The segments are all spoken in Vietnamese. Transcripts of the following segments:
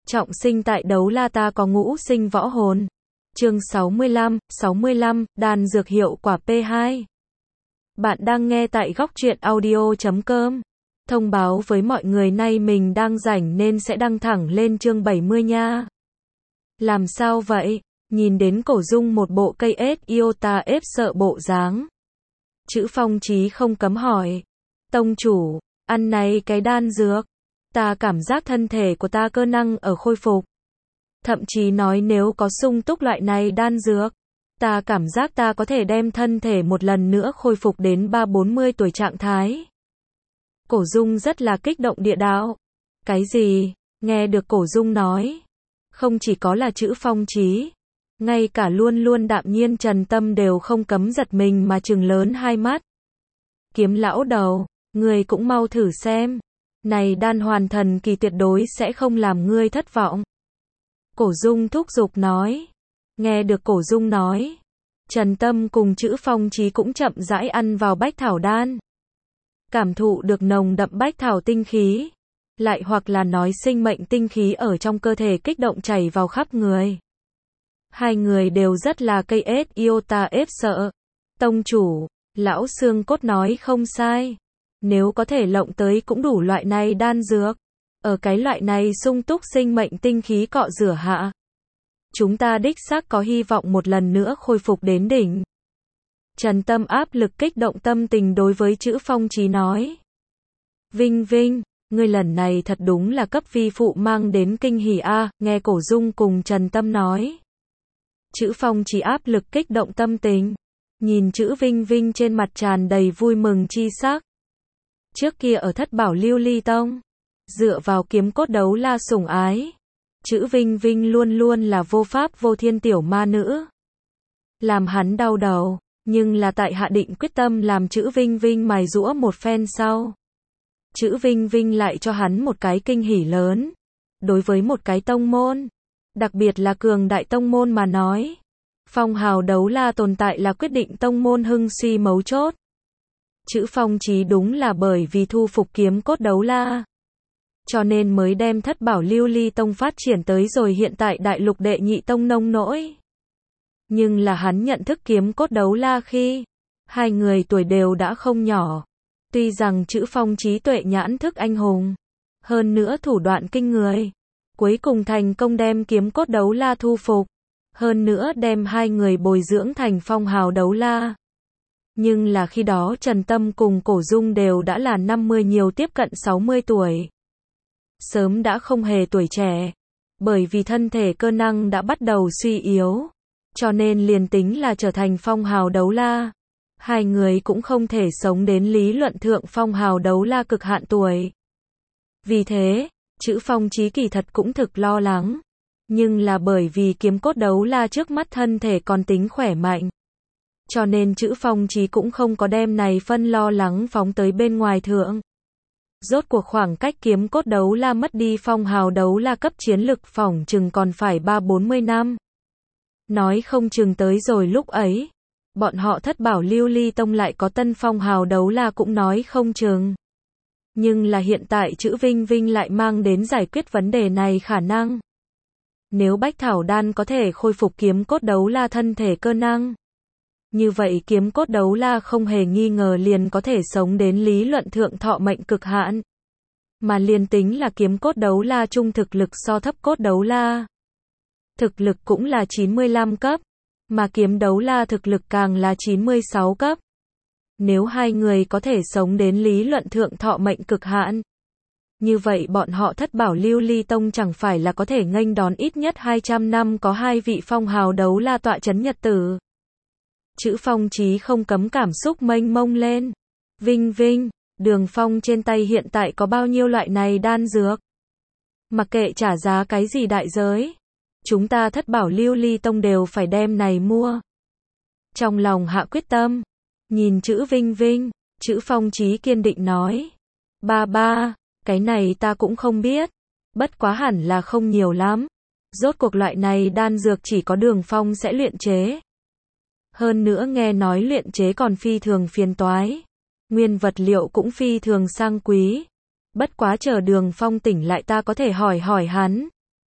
Trọng sinh tại đấu la ta có ngũ sinh võ hồn. Chương 65, đan dược hiệu quả P2. Bạn đang nghe tại góc truyện audio.com. Thông báo với mọi người nay mình đang rảnh nên sẽ đăng thẳng lên chương 70 nha. Làm sao vậy? Nhìn đến Cổ Dung một bộ cây ết iota ép sợ bộ dáng. Chữ Phong Chí không cấm hỏi. Tông chủ, ăn này cái đan dược. Ta cảm giác thân thể của ta cơ năng ở khôi phục. Thậm chí nói nếu có sung túc loại này đan dược, ta cảm giác ta có thể đem thân thể một lần nữa khôi phục đến 30-40 tuổi trạng thái. Cổ Dung rất là kích động địa đạo. Cái gì? Nghe được Cổ Dung nói. Không chỉ có là Chữ Phong Chí, ngay cả luôn luôn đạm nhiên Trần Tâm đều không cấm giật mình mà trừng lớn hai mắt. Kiếm lão đầu, ngươi cũng mau thử xem. Này đan hoàn thần kỳ tuyệt đối sẽ không làm ngươi thất vọng. Cổ Dung thúc giục nói. Nghe được Cổ Dung nói, Trần Tâm cùng Chữ Phong Chí cũng chậm rãi ăn vào bách thảo đan. Cảm thụ được nồng đậm bách thảo tinh khí, lại hoặc là nói sinh mệnh tinh khí ở trong cơ thể kích động chảy vào khắp người. Hai người đều rất là cây ết iota ép sợ. Tông chủ, lão xương cốt nói không sai. Nếu có thể lộng tới cũng đủ loại này đan dược. Ở cái loại này sung túc sinh mệnh tinh khí cọ rửa hạ. Chúng ta đích xác có hy vọng một lần nữa khôi phục đến đỉnh. Trần Tâm áp lực kích động tâm tình đối với Chữ Phong Chí nói. Vinh Vinh, ngươi lần này thật đúng là cấp vi phụ mang đến kinh hỉ a, nghe Cổ Dung cùng Trần Tâm nói. Chữ Phong Chí áp lực kích động tâm tình. Nhìn Chữ Vinh Vinh trên mặt tràn đầy vui mừng chi sắc. Trước kia ở Thất Bảo Lưu Ly Tông, dựa vào kiếm cốt đấu la sủng ái, Chữ Vinh Vinh luôn luôn là vô pháp vô thiên tiểu ma nữ. Làm hắn đau đầu, nhưng là tại hạ định quyết tâm làm Chữ Vinh Vinh mài giũa một phen sau. Chữ Vinh Vinh lại cho hắn một cái kinh hỉ lớn. Đối với một cái tông môn, đặc biệt là cường đại tông môn mà nói, phong hào đấu la tồn tại là quyết định tông môn hưng suy mấu chốt. Chữ Phong Chí đúng là bởi vì thu phục kiếm cốt đấu la, cho nên mới đem Thất Bảo Lưu Ly Tông phát triển tới rồi hiện tại đại lục đệ nhị tông nông nỗi. Nhưng là hắn nhận thức kiếm cốt đấu la khi hai người tuổi đều đã không nhỏ. Tuy rằng Chữ Phong Chí tuệ nhãn thức anh hùng, hơn nữa thủ đoạn kinh người, cuối cùng thành công đem kiếm cốt đấu la thu phục, hơn nữa đem hai người bồi dưỡng thành phong hào đấu la. Nhưng là khi đó Trần Tâm cùng Cổ Dung đều đã là 50 nhiều tiếp cận 60 tuổi. Sớm đã không hề tuổi trẻ, bởi vì thân thể cơ năng đã bắt đầu suy yếu, cho nên liền tính là trở thành phong hào đấu la, hai người cũng không thể sống đến lý luận thượng phong hào đấu la cực hạn tuổi. Vì thế, Chữ Phong Chí kỳ thật cũng thực lo lắng, nhưng là bởi vì kiếm cốt đấu la trước mắt thân thể còn tính khỏe mạnh, cho nên Chữ Phong Chí cũng không có đem này phân lo lắng phóng tới bên ngoài thượng. Rốt cuộc khoảng cách kiếm cốt đấu la mất đi phong hào đấu la cấp chiến lực phỏng chừng còn phải 30-40 năm. Nói không chừng tới rồi lúc ấy, bọn họ Thất Bảo Lưu Ly Tông lại có tân phong hào đấu la cũng nói không chừng. Nhưng là hiện tại Chữ Vinh Vinh lại mang đến giải quyết vấn đề này khả năng. Nếu bách thảo đan có thể khôi phục kiếm cốt đấu la thân thể cơ năng, như vậy kiếm cốt đấu la không hề nghi ngờ liền có thể sống đến lý luận thượng thọ mệnh cực hạn. Mà liền tính là kiếm cốt đấu la trung thực lực so thấp cốt đấu la, thực lực cũng là 95 cấp, mà kiếm đấu la thực lực càng là 96 cấp. Nếu hai người có thể sống đến lý luận thượng thọ mệnh cực hạn, như vậy bọn họ Thất Bảo Lưu Ly Tông chẳng phải là có thể nghênh đón ít nhất 200 năm có hai vị phong hào đấu la tọa chấn nhật tử. Chữ Phong Chí không cấm cảm xúc mênh mông lên. Vinh Vinh, Đường Phong trên tay hiện tại có bao nhiêu loại này đan dược? Mặc kệ trả giá cái gì đại giới, chúng ta Thất Bảo Lưu Ly Tông đều phải đem này mua. Trong lòng hạ quyết tâm, nhìn Chữ Vinh Vinh, Chữ Phong Chí kiên định nói. Ba, cái này ta cũng không biết. Bất quá hẳn là không nhiều lắm. Rốt cuộc loại này đan dược chỉ có Đường Phong sẽ luyện chế. Hơn nữa nghe nói luyện chế còn phi thường phiền toái. Nguyên vật liệu cũng phi thường sang quý. Bất quá chờ Đường Phong tỉnh lại ta có thể hỏi hỏi hắn.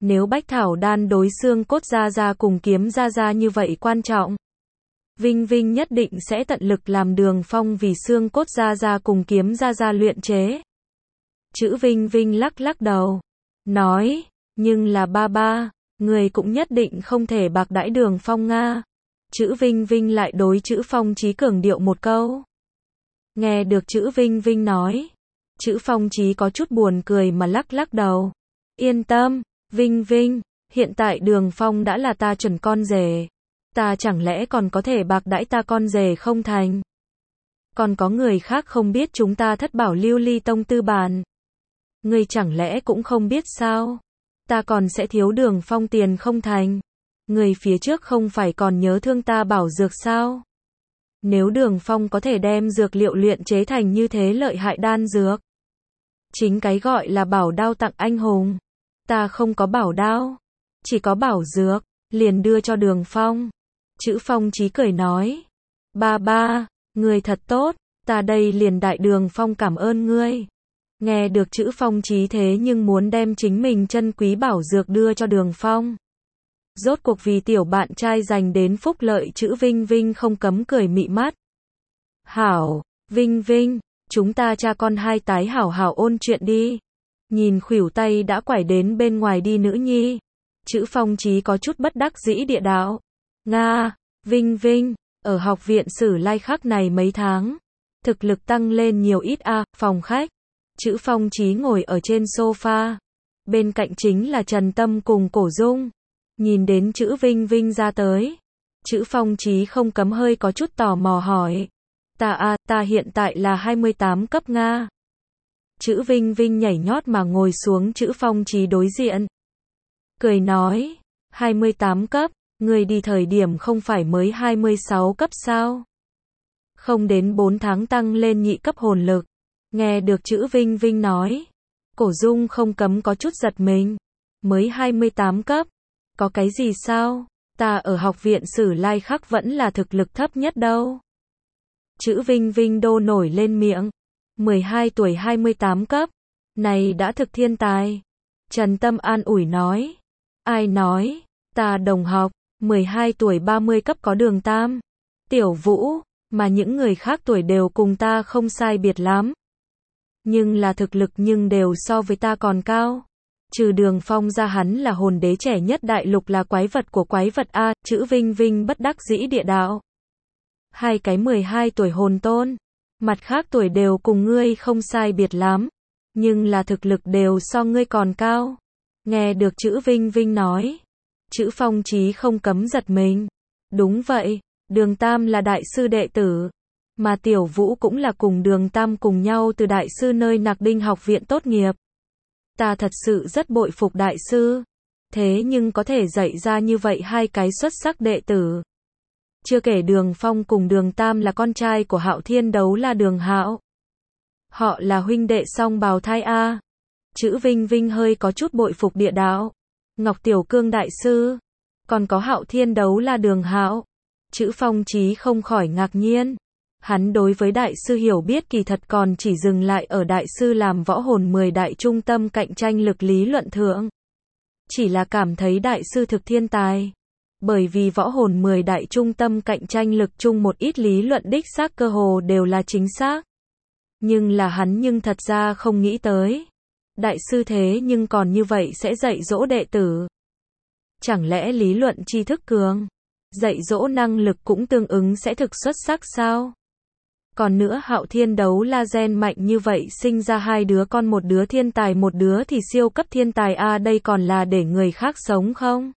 Nếu bách thảo đan đối xương cốt Gia Gia cùng kiếm Gia Gia như vậy quan trọng, Vinh Vinh nhất định sẽ tận lực làm Đường Phong vì xương cốt Gia Gia cùng kiếm Gia Gia luyện chế. Chữ Vinh Vinh lắc lắc đầu, nói, nhưng là ba ba, người cũng nhất định không thể bạc đãi Đường Phong Nga. Chữ Vinh Vinh lại đối chữ Phong Chí cường điệu một câu. Nghe được chữ Vinh Vinh nói, chữ Phong Chí có chút buồn cười mà lắc lắc đầu. Yên tâm, Vinh Vinh, hiện tại Đường Phong đã là ta chuẩn con rể. Ta chẳng lẽ còn có thể bạc đãi ta con rể không thành? Còn có người khác không biết chúng ta Thất Bảo Lưu Ly Tông tư bản. Ngươi chẳng lẽ cũng không biết sao? Ta còn sẽ thiếu Đường Phong tiền không thành? Người phía trước không phải còn nhớ thương ta bảo dược sao? Nếu Đường Phong có thể đem dược liệu luyện chế thành như thế lợi hại đan dược, chính cái gọi là bảo đao tặng anh hùng. Ta không có bảo đao, chỉ có bảo dược, liền đưa cho Đường Phong. Chữ Phong Chí cười nói, ba ba, người thật tốt, ta đây liền đại Đường Phong cảm ơn ngươi. Nghe được chữ Phong Chí thế nhưng muốn đem chính mình chân quý bảo dược đưa cho Đường Phong. Rốt cuộc vì tiểu bạn trai dành đến phúc lợi, chữ Vinh Vinh không cấm cười mị mắt. Hảo, Vinh Vinh, chúng ta cha con hai tái hảo hảo ôn chuyện đi. Nhìn khuỷu tay đã quải đến bên ngoài đi nữ nhi, chữ Phong Chí có chút bất đắc dĩ địa đạo. Nga, Vinh Vinh, ở học viện Sử Lai Khắc này mấy tháng, thực lực tăng lên nhiều ít a. Phòng khách, chữ Phong Chí ngồi ở trên sofa, bên cạnh chính là Trần Tâm cùng Cổ Dung. Nhìn đến chữ Vinh Vinh ra tới, chữ Phong Chí không cấm hơi có chút tò mò hỏi. Ta hiện tại là 28 cấp Nga. Chữ Vinh Vinh nhảy nhót mà ngồi xuống chữ Phong Chí đối diện. Cười nói, 28 cấp, người đi thời điểm không phải mới 26 cấp sao? Không đến 4 tháng tăng lên nhị cấp hồn lực. Nghe được chữ Vinh Vinh nói, Cổ Dung không cấm có chút giật mình. Mới 28 cấp, có cái gì sao? Ta ở học viện Sử Lai Khắc vẫn là thực lực thấp nhất đâu. Chữ Vinh Vinh đô nổi lên miệng. 12 tuổi 28 cấp, này đã thực thiên tài. Trần Tâm an ủi nói. Ai nói? Ta đồng học, 12 tuổi 30 cấp có Đường Tam, Tiểu Vũ, mà những người khác tuổi đều cùng ta không sai biệt lắm. Nhưng là thực lực nhưng đều so với ta còn cao. Trừ Đường Phong ra hắn là hồn đế trẻ nhất đại lục, là quái vật của quái vật a. Chữ Vinh Vinh bất đắc dĩ địa đạo. Hai cái 12 tuổi hồn tôn, mặt khác tuổi đều cùng ngươi không sai biệt lắm, nhưng là thực lực đều so ngươi còn cao. Nghe được chữ Vinh Vinh nói, chữ Phong Chí không cấm giật mình. Đúng vậy, Đường Tam là đại sư đệ tử, mà Tiểu Vũ cũng là cùng Đường Tam cùng nhau từ đại sư nơi Nạc Đinh học viện tốt nghiệp. Ta thật sự rất bội phục đại sư, thế nhưng có thể dạy ra như vậy hai cái xuất sắc đệ tử. Chưa kể Đường Phong cùng Đường Tam là con trai của Hạo Thiên Đấu La Đường Hạo. Họ là huynh đệ song bào thai a. Chữ Vinh Vinh hơi có chút bội phục địa đạo. Ngọc Tiểu Cương đại sư, còn có Hạo Thiên Đấu La Đường Hạo. Chữ Phong Chí không khỏi ngạc nhiên. Hắn đối với đại sư hiểu biết kỳ thật còn chỉ dừng lại ở đại sư làm võ hồn 10 đại trung tâm cạnh tranh lực lý luận thượng. Chỉ là cảm thấy đại sư thực thiên tài. Bởi vì võ hồn 10 đại trung tâm cạnh tranh lực chung một ít lý luận đích xác cơ hồ đều là chính xác. Nhưng là hắn nhưng thật ra không nghĩ tới. Đại sư thế nhưng còn như vậy sẽ dạy dỗ đệ tử. Chẳng lẽ lý luận tri thức cường, dạy dỗ năng lực cũng tương ứng sẽ thực xuất sắc sao? Còn nữa Hạo Thiên Đấu La gen mạnh như vậy, sinh ra hai đứa con, một đứa thiên tài một đứa thì siêu cấp thiên tài a, đây còn là để người khác sống không?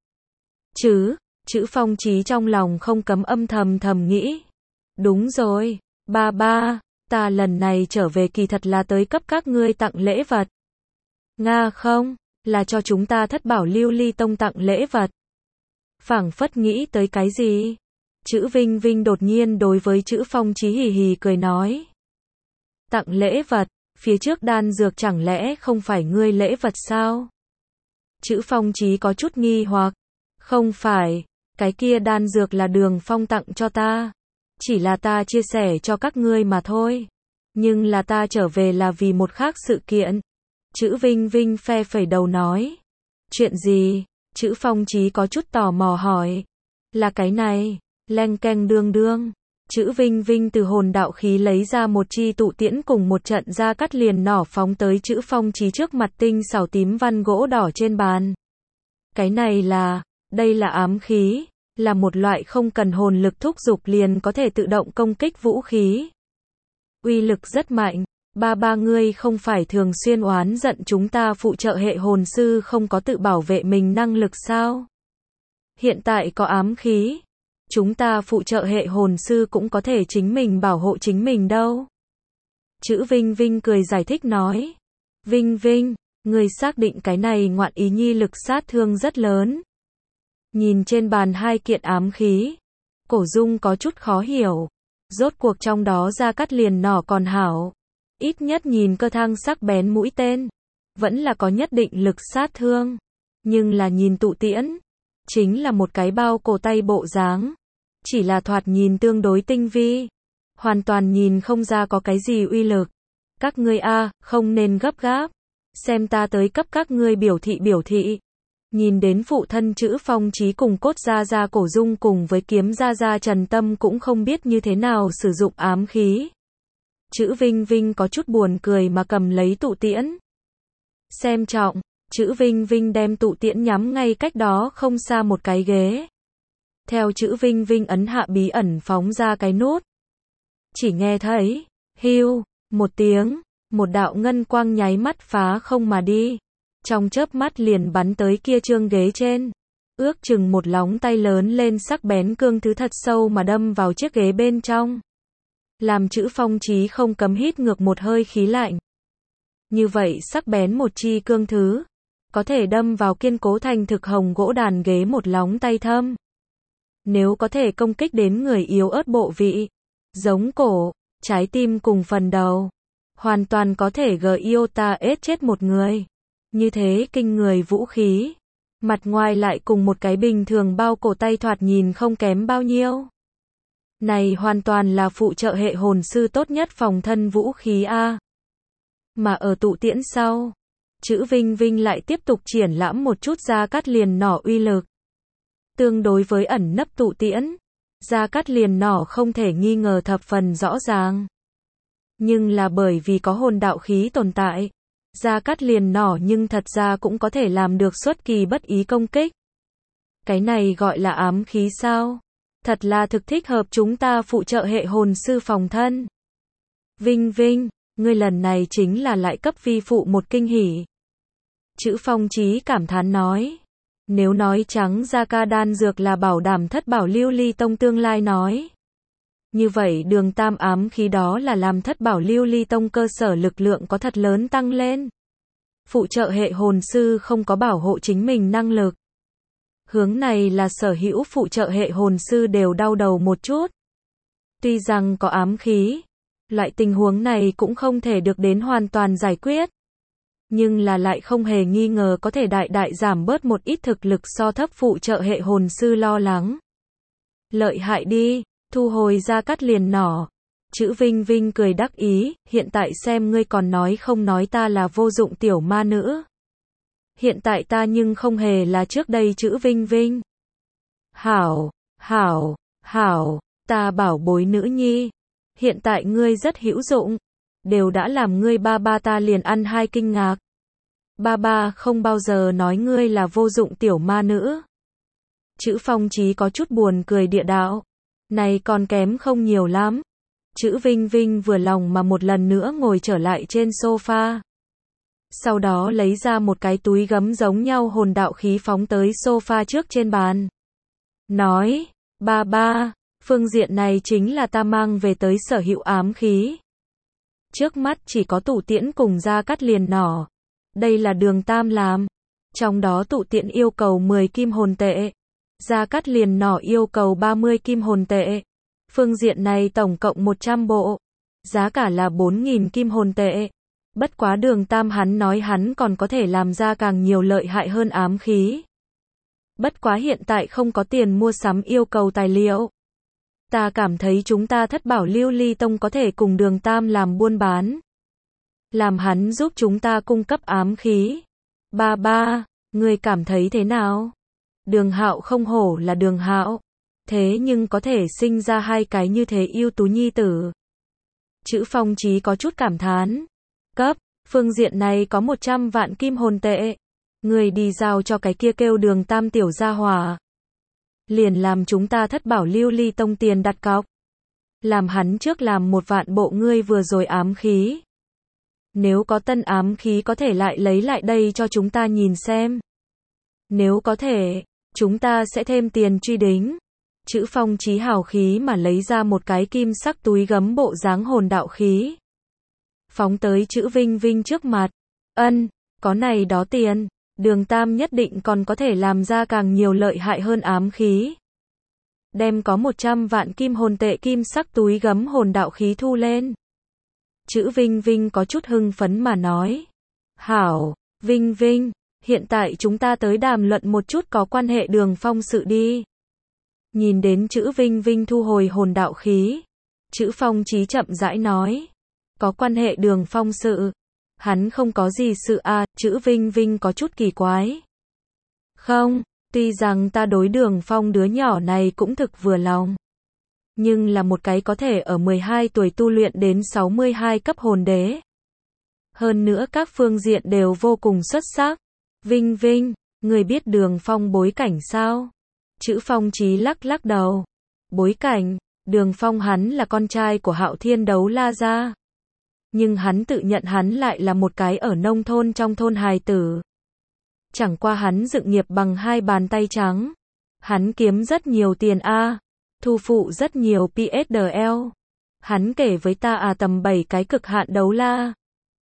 Chữ Phong Chí trong lòng không cấm âm thầm nghĩ. Đúng rồi, ba ba, ta lần này trở về kỳ thật là tới cấp các ngươi tặng lễ vật. Nga không, là cho chúng ta Thất Bảo Lưu Ly Tông tặng lễ vật. Phảng phất nghĩ tới cái gì? Chữ Vinh Vinh đột nhiên đối với chữ Phong Chí hì hì cười nói. Tặng lễ vật, phía trước đan dược chẳng lẽ không phải ngươi lễ vật sao? Chữ Phong Chí có chút nghi hoặc. Không phải, cái kia đan dược là Đường Phong tặng cho ta. Chỉ là ta chia sẻ cho các ngươi mà thôi. Nhưng là ta trở về là vì một khác sự kiện. Chữ Vinh Vinh phe phẩy đầu nói. Chuyện gì? Chữ Phong Chí có chút tò mò hỏi. Là cái này. Leng keng đương đương. Chữ Vinh Vinh từ hồn đạo khí lấy ra một chi tụ tiễn cùng một trận gia cắt liền nỏ phóng tới chữ Phong Chí trước mặt tinh xảo tím văn gỗ đỏ trên bàn. Cái này là, đây là ám khí, là một loại không cần hồn lực thúc giục liền có thể tự động công kích vũ khí. Uy lực rất mạnh. Ba ngươi không phải thường xuyên oán giận chúng ta phụ trợ hệ hồn sư không có tự bảo vệ mình năng lực sao? Hiện tại có ám khí, chúng ta phụ trợ hệ hồn sư cũng có thể chính mình bảo hộ chính mình đâu. Chữ Vinh Vinh cười giải thích nói. Vinh Vinh, ngươi xác định cái này ngoạn ý nhi lực sát thương rất lớn. Nhìn trên bàn hai kiện ám khí, Cổ Dung có chút khó hiểu. Rốt cuộc trong đó gia cắt liền nỏ còn hảo. Ít nhất nhìn cơ thang sắc bén mũi tên, vẫn là có nhất định lực sát thương. Nhưng là nhìn tụ tiễn, chính là một cái bao cổ tay bộ dáng. Chỉ là thoạt nhìn tương đối tinh vi. Hoàn toàn nhìn không ra có cái gì uy lực. Các ngươi không nên gấp gáp. Xem ta tới cấp các ngươi biểu thị. Nhìn đến phụ thân chữ Phong Chí cùng cốt gia Cổ Dung cùng với kiếm gia Trần Tâm cũng không biết như thế nào sử dụng ám khí. Chữ Vinh Vinh có chút buồn cười mà cầm lấy tụ tiễn. Xem trọng, chữ Vinh Vinh đem tụ tiễn nhắm ngay cách đó không xa một cái ghế. Theo chữ Vinh Vinh ấn hạ bí ẩn phóng ra cái nút. Chỉ nghe thấy, hiu, một tiếng, một đạo ngân quang nháy mắt phá không mà đi. Trong chớp mắt liền bắn tới kia trương ghế trên. Ước chừng một lóng tay lớn lên sắc bén cương thứ thật sâu mà đâm vào chiếc ghế bên trong. Làm chữ Phong Chí không cấm hít ngược một hơi khí lạnh. Như vậy sắc bén một chi cương thứ, có thể đâm vào kiên cố thành thực hồng gỗ đàn ghế một lóng tay thâm. Nếu có thể công kích đến người yếu ớt bộ vị, giống cổ, trái tim cùng phần đầu, hoàn toàn có thể giota chết một người. Như thế kinh người vũ khí, mặt ngoài lại cùng một cái bình thường bao cổ tay thoạt nhìn không kém bao nhiêu. Này hoàn toàn là phụ trợ hệ hồn sư tốt nhất phòng thân vũ khí a. Mà ở tụ tiễn sau, chữ Vinh Vinh lại tiếp tục triển lãm một chút gia cắt liền nỏ uy lực. Tương đối với ẩn nấp tụ tiễn, gia cắt liền nỏ không thể nghi ngờ thập phần rõ ràng. Nhưng là bởi vì có hồn đạo khí tồn tại, gia cắt liền nỏ nhưng thật ra cũng có thể làm được xuất kỳ bất ý công kích. Cái này gọi là ám khí sao? Thật là thực thích hợp chúng ta phụ trợ hệ hồn sư phòng thân. Vinh Vinh, ngươi lần này chính là lại cấp vi phụ một kinh hỉ. Chữ Phong Chí cảm thán nói. Nếu nói trắng ra ca đan dược là bảo đảm thất bảo lưu ly tông tương lai nói. Như vậy đường tam ám khí đó là làm thất bảo lưu ly tông cơ sở lực lượng có thật lớn tăng lên. Phụ trợ hệ hồn sư không có bảo hộ chính mình năng lực. Hướng này là sở hữu phụ trợ hệ hồn sư đều đau đầu một chút. Tuy rằng có ám khí, loại tình huống này cũng không thể được đến hoàn toàn giải quyết. Nhưng là lại không hề nghi ngờ có thể đại đại giảm bớt một ít thực lực so thấp phụ trợ hệ hồn sư lo lắng. Lợi hại đi, thu hồi gia cắt liền nỏ. Chữ Vinh Vinh cười đắc ý, hiện tại xem ngươi còn nói không nói ta là vô dụng tiểu ma nữ. Hiện tại ta nhưng không hề là trước đây chữ Vinh Vinh. Hảo, ta bảo bối nữ nhi. Hiện tại ngươi rất hữu dụng. Đều đã làm ngươi ba ta liền ăn hai kinh ngạc. Ba không bao giờ nói ngươi là vô dụng tiểu ma nữ. Chữ Phong Chí có chút buồn cười địa đạo. Này còn kém không nhiều lắm. Chữ Vinh Vinh vừa lòng mà một lần nữa ngồi trở lại trên sofa. Sau đó lấy ra một cái túi gấm giống nhau hồn đạo khí phóng tới sofa trước trên bàn. Nói, ba, phương diện này chính là ta mang về tới sở hữu ám khí. Trước mắt chỉ có tụ tiễn cùng gia cắt liền nỏ. Đây là đường tam làm. Trong đó tụ tiễn yêu cầu 10 kim hồn tệ. Gia cắt liền nỏ yêu cầu 30 kim hồn tệ. Phương diện này tổng cộng 100 bộ. Giá cả là 4.000 kim hồn tệ. Bất quá đường tam hắn nói hắn còn có thể làm ra càng nhiều lợi hại hơn ám khí. Bất quá hiện tại không có tiền mua sắm yêu cầu tài liệu. Ta cảm thấy chúng ta thất bảo lưu ly tông có thể cùng đường tam làm buôn bán. Làm hắn giúp chúng ta cung cấp ám khí. Ba, Ngươi cảm thấy thế nào? Đường Hạo không hổ là Đường Hạo. Thế nhưng có thể sinh ra hai cái như thế ưu tú nhi tử. Chữ Phong Chí có chút cảm thán. Cấp, phương diện này có 100 vạn kim hồn tệ. Người đi giao cho cái kia kêu Đường Tam tiểu gia hỏa. Liền làm chúng ta thất bảo lưu ly tông tiền đặt cọc. Làm hắn trước làm 1 vạn bộ ngươi vừa rồi ám khí. Nếu có tân ám khí có thể lại lấy lại đây cho chúng ta nhìn xem. Nếu có thể, chúng ta sẽ thêm tiền truy đính. Chữ Phong Chí hào khí mà lấy ra một cái kim sắc túi gấm bộ dáng hồn đạo khí. Phóng tới chữ Vinh Vinh trước mặt. Ân, có này đó tiền, Đường Tam nhất định còn có thể làm ra càng nhiều lợi hại hơn ám khí. Đem có 100 vạn kim hồn tệ kim sắc túi gấm hồn đạo khí thu lên. Chữ Vinh Vinh có chút hưng phấn mà nói. Hảo, Vinh Vinh, hiện tại chúng ta tới đàm luận một chút có quan hệ Đường Phong sự đi. Nhìn đến chữ Vinh Vinh thu hồi hồn đạo khí. Chữ Phong Chí chậm rãi nói. Có quan hệ Đường Phong sự. Hắn không có gì sự à, chữ Vinh Vinh có chút kỳ quái. Không, tuy rằng ta đối Đường Phong đứa nhỏ này cũng thực vừa lòng. Nhưng là một cái có thể ở 12 tuổi tu luyện đến 62 cấp hồn đế. Hơn nữa các phương diện đều vô cùng xuất sắc. Vinh Vinh, người biết Đường Phong bối cảnh sao? Chữ Phong Chí lắc lắc đầu. Bối cảnh, Đường Phong hắn là con trai của Hạo Thiên Đấu La gia. Nhưng hắn tự nhận hắn lại là một cái ở nông thôn trong thôn hài tử. Chẳng qua hắn dựng nghiệp bằng 2 bàn tay trắng. Hắn kiếm rất nhiều tiền a, thu phụ rất nhiều PSDL. Hắn kể với ta tầm 7 cái cực hạn đấu la,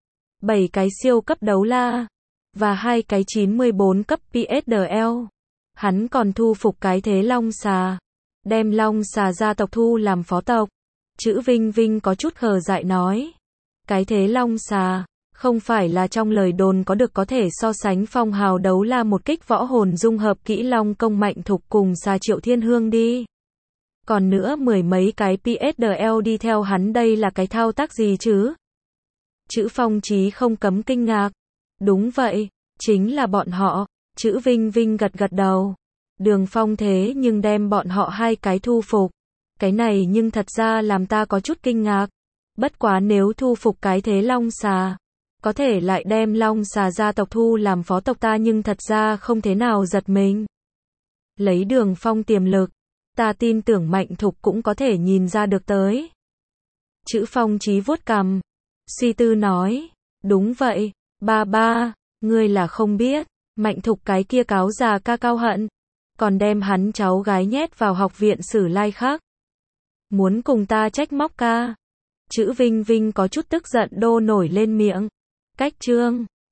7 cái siêu cấp đấu la, và 2 cái 94 cấp PSDL. Hắn còn thu phục cái thế Long Xà, đem Long Xà gia tộc thu làm phó tộc. Chữ Vinh Vinh có chút khờ dại nói. Cái thế Long Xà, không phải là trong lời đồn có được có thể so sánh phong hào đấu la một kích võ hồn dung hợp kỹ Long Công Mạnh Thục cùng Xà Triệu Thiên Hương đi. Còn nữa 10 mấy cái PSDL đi theo hắn đây là cái thao tác gì chứ? Chữ Phong Chí không cấm kinh ngạc. Đúng vậy, chính là bọn họ. Chữ Vinh Vinh gật gật đầu. Đường Phong thế nhưng đem bọn họ 2 cái thu phục. Cái này nhưng thật ra làm ta có chút kinh ngạc. Bất quá nếu thu phục cái thế Long Xà, có thể lại đem Long Xà gia tộc thu làm phó tộc ta nhưng thật ra không thế nào giật mình. Lấy Đường Phong tiềm lực, ta tin tưởng Mạnh Thục cũng có thể nhìn ra được tới. Chữ Phong Chí vuốt cằm, suy tư nói, đúng vậy, ba, ngươi là không biết, Mạnh Thục cái kia cáo già ca cao hận, còn đem hắn cháu gái nhét vào học viện Sử Lai Khắc. Muốn cùng ta trách móc ca. Chữ Vinh Vinh có chút tức giận đô nổi lên miệng. Cách chương